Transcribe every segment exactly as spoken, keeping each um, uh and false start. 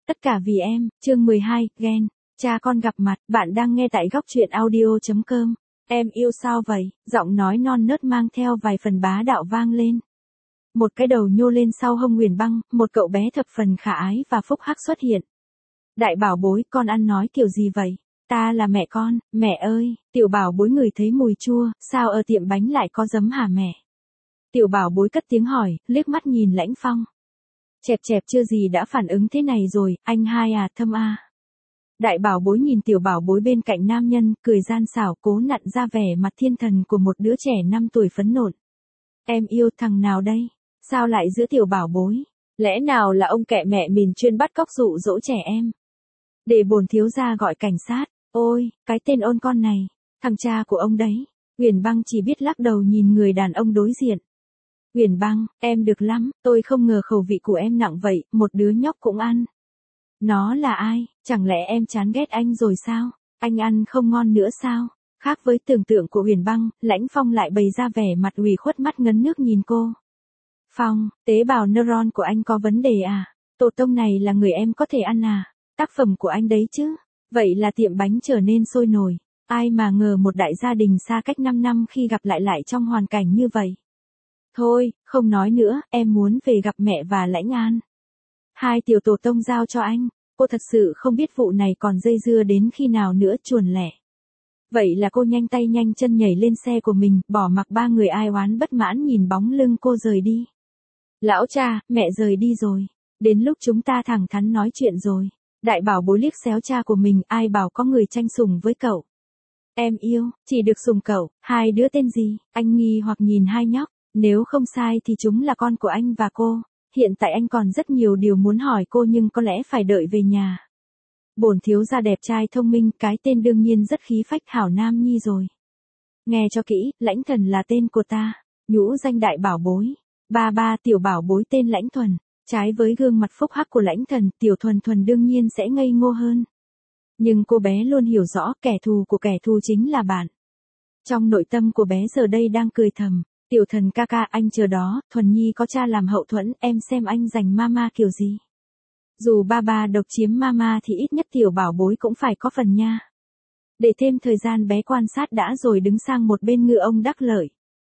Tất cả vì em, chương mười hai, ghen. Cha con gặp mặt, bạn đang nghe tại góc truyện audio chấm com. Em yêu sao vậy? Giọng nói non nớt mang theo vài phần bá đạo vang lên. Một cái đầu nhô lên sau hông Huyền Băng, một cậu bé thập phần khả ái và phúc hắc xuất hiện. Đại bảo bối, con ăn nói kiểu gì vậy? Ta là mẹ con, mẹ ơi, tiểu bảo bối ngửi thấy mùi chua, sao ở tiệm bánh lại có giấm hả mẹ? Tiểu bảo bối cất tiếng hỏi, liếc mắt nhìn Lãnh Phong. Chẹp chẹp chưa gì đã phản ứng thế này rồi, anh hai à, thâm a. Đại bảo bối nhìn tiểu bảo bối bên cạnh nam nhân, cười gian xảo, cố nặn ra vẻ mặt thiên thần của một đứa trẻ năm tuổi phấn nộn. Em yêu thằng nào đây? Sao lại giữa tiểu bảo bối? Lẽ nào là ông kẹ mẹ mình chuyên bắt cóc dụ dỗ trẻ em? Để bổn thiếu gia gọi cảnh sát. Ôi, cái tên ôn con này, thằng cha của ông đấy. Huyền Băng chỉ biết lắc đầu nhìn người đàn ông đối diện. Huyền Băng, em được lắm, tôi không ngờ khẩu vị của em nặng vậy, một đứa nhóc cũng ăn. Nó là ai, chẳng lẽ em chán ghét anh rồi sao? Anh ăn không ngon nữa sao? Khác với tưởng tượng của Huyền Băng, Lãnh Phong lại bày ra vẻ mặt ủy khuất mắt ngấn nước nhìn cô. Phong, tế bào neuron của anh có vấn đề à? Tổ tông này là người em có thể ăn à? Tác phẩm của anh đấy chứ? Vậy là tiệm bánh trở nên sôi nổi. Ai mà ngờ một đại gia đình xa cách năm năm khi gặp lại lại trong hoàn cảnh như vậy. Thôi, không nói nữa, em muốn về gặp mẹ và Lãnh An. Hai tiểu tổ tông giao cho anh, cô thật sự không biết vụ này còn dây dưa đến khi nào nữa, chuồn lẻ. Vậy là cô nhanh tay nhanh chân nhảy lên xe của mình, bỏ mặc ba người ai oán bất mãn nhìn bóng lưng cô rời đi. Lão cha, mẹ rời đi rồi. Đến lúc chúng ta thẳng thắn nói chuyện rồi. Đại bảo bối liếc xéo cha của mình, ai bảo có người tranh sủng với cậu. Em yêu, chỉ được sủng cậu, hai đứa tên gì? Anh nghi hoặc nhìn hai nhóc. Nếu không sai thì chúng là con của anh và cô. Hiện tại anh còn rất nhiều điều muốn hỏi cô nhưng có lẽ phải đợi về nhà. Bổn thiếu gia đẹp trai thông minh, cái tên đương nhiên rất khí phách hảo nam nhi rồi. Nghe cho kỹ, Lãnh Thần là tên của ta. Nhũ danh đại bảo bối. Ba ba tiểu bảo bối tên Lãnh Thuần. Trái với gương mặt phúc hắc của Lãnh Thần, tiểu Thuần Thuần đương nhiên sẽ ngây ngô hơn. Nhưng cô bé luôn hiểu rõ kẻ thù của kẻ thù chính là bạn. Trong nội tâm của bé giờ đây đang cười thầm. Tiểu Thần ca ca, anh chờ đó, Thuần Nhi có cha làm hậu thuẫn, em xem anh giành mama kiểu gì. Dù ba ba độc chiếm mama thì ít nhất tiểu bảo bối cũng phải có phần nha. Để thêm thời gian bé quan sát đã rồi đứng sang một bên ngựa ông đắc lợi.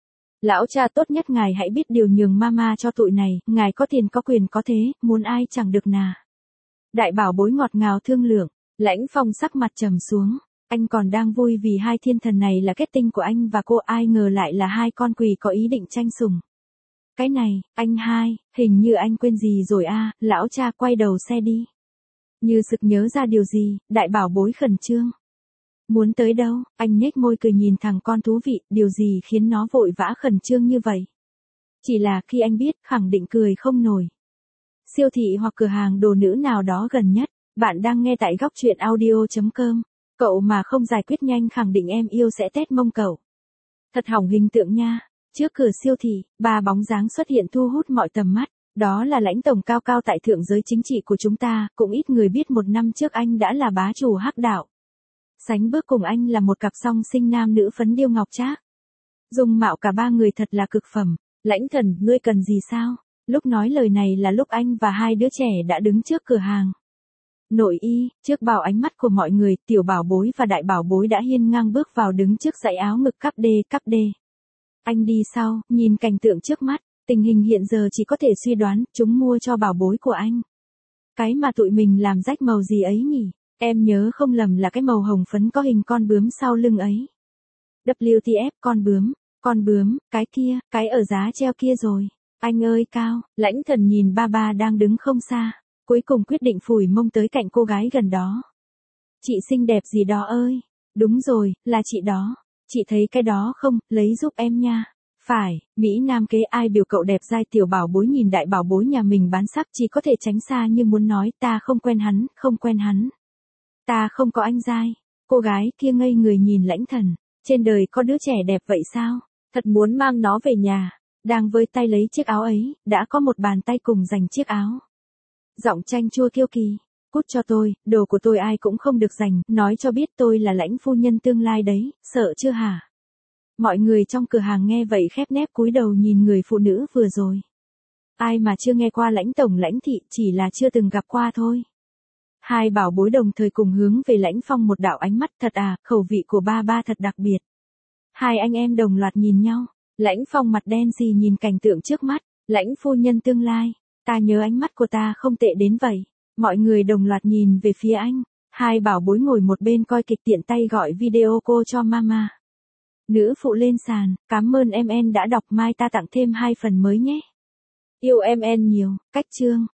Lão cha tốt nhất ngài hãy biết điều nhường mama cho tụi này, ngài có tiền có quyền có thế, muốn ai chẳng được nà. Đại bảo bối ngọt ngào thương lượng, Lãnh Phong sắc mặt trầm xuống. Anh còn đang vui vì hai thiên thần này là kết tinh của anh và cô, ai ngờ lại là hai con quỷ có ý định tranh sủng. Cái này, anh hai, hình như anh quên gì rồi a, à, lão cha quay đầu xe đi. Như sực nhớ ra điều gì, đại bảo bối khẩn trương. Muốn tới đâu, anh nhếch môi cười nhìn thằng con thú vị, điều gì khiến nó vội vã khẩn trương như vậy. Chỉ là khi anh biết, khẳng định cười không nổi. Siêu thị hoặc cửa hàng đồ nữ nào đó gần nhất, bạn đang nghe tại góc truyện audio chấm com. Cậu mà không giải quyết nhanh khẳng định em yêu sẽ tét mông cậu. Thật hỏng hình tượng nha. Trước cửa siêu thị, ba bóng dáng xuất hiện thu hút mọi tầm mắt. Đó là Lãnh tổng cao cao tại thượng giới chính trị của chúng ta, cũng ít người biết một năm trước anh đã là bá chủ hắc đạo. Sánh bước cùng anh là một cặp song sinh nam nữ phấn điêu ngọc trác. Dung mạo cả ba người thật là cực phẩm. Lãnh Thần, ngươi cần gì sao? Lúc nói lời này là lúc anh và hai đứa trẻ đã đứng trước cửa hàng. Nội y, trước bao ánh mắt của mọi người, tiểu bảo bối và đại bảo bối đã hiên ngang bước vào đứng trước dãy áo ngực cắp đê cắp đê. Anh đi sau, nhìn cảnh tượng trước mắt, tình hình hiện giờ chỉ có thể suy đoán, chúng mua cho bảo bối của anh. Cái mà tụi mình làm rách màu gì ấy nhỉ? Em nhớ không lầm là cái màu hồng phấn có hình con bướm sau lưng ấy. vê kép tê con bướm, con bướm, cái kia, cái ở giá treo kia rồi. Anh ơi Cao, Lãnh Thần nhìn ba ba đang đứng không xa. Cuối cùng quyết định phủi mông tới cạnh cô gái gần đó. Chị xinh đẹp gì đó ơi. Đúng rồi, là chị đó. Chị thấy cái đó không, lấy giúp em nha. Phải, Mỹ Nam kế ai biểu cậu đẹp dai, tiểu bảo bối nhìn đại bảo bối nhà mình bán sắc chỉ có thể tránh xa như muốn nói ta không quen hắn, không quen hắn. Ta không có anh dai. Cô gái kia ngây người nhìn Lãnh Thần. Trên đời có đứa trẻ đẹp vậy sao? Thật muốn mang nó về nhà. Đang với tay lấy chiếc áo ấy, đã có một bàn tay cùng giành chiếc áo. Giọng chanh chua kiêu kỳ. Cút cho tôi, đồ của tôi ai cũng không được giành, nói cho biết tôi là Lãnh phu nhân tương lai đấy, sợ chưa hả? Mọi người trong cửa hàng nghe vậy khép nép cúi đầu nhìn người phụ nữ vừa rồi. Ai mà chưa nghe qua Lãnh tổng Lãnh thị, chỉ là chưa từng gặp qua thôi. Hai bảo bối đồng thời cùng hướng về Lãnh Phong một đạo ánh mắt, thật à, khẩu vị của ba ba thật đặc biệt. Hai anh em đồng loạt nhìn nhau, Lãnh Phong mặt đen xì nhìn cảnh tượng trước mắt, Lãnh phu nhân tương lai, ta nhớ ánh mắt của ta không tệ đến vậy. Mọi người đồng loạt nhìn về phía anh, hai bảo bối ngồi một bên coi kịch tiện tay gọi video cô cho mama. Nữ phụ lên sàn, cảm ơn em en đã đọc, mai ta tặng thêm hai phần mới nhé. Yêu em en nhiều, cách chương.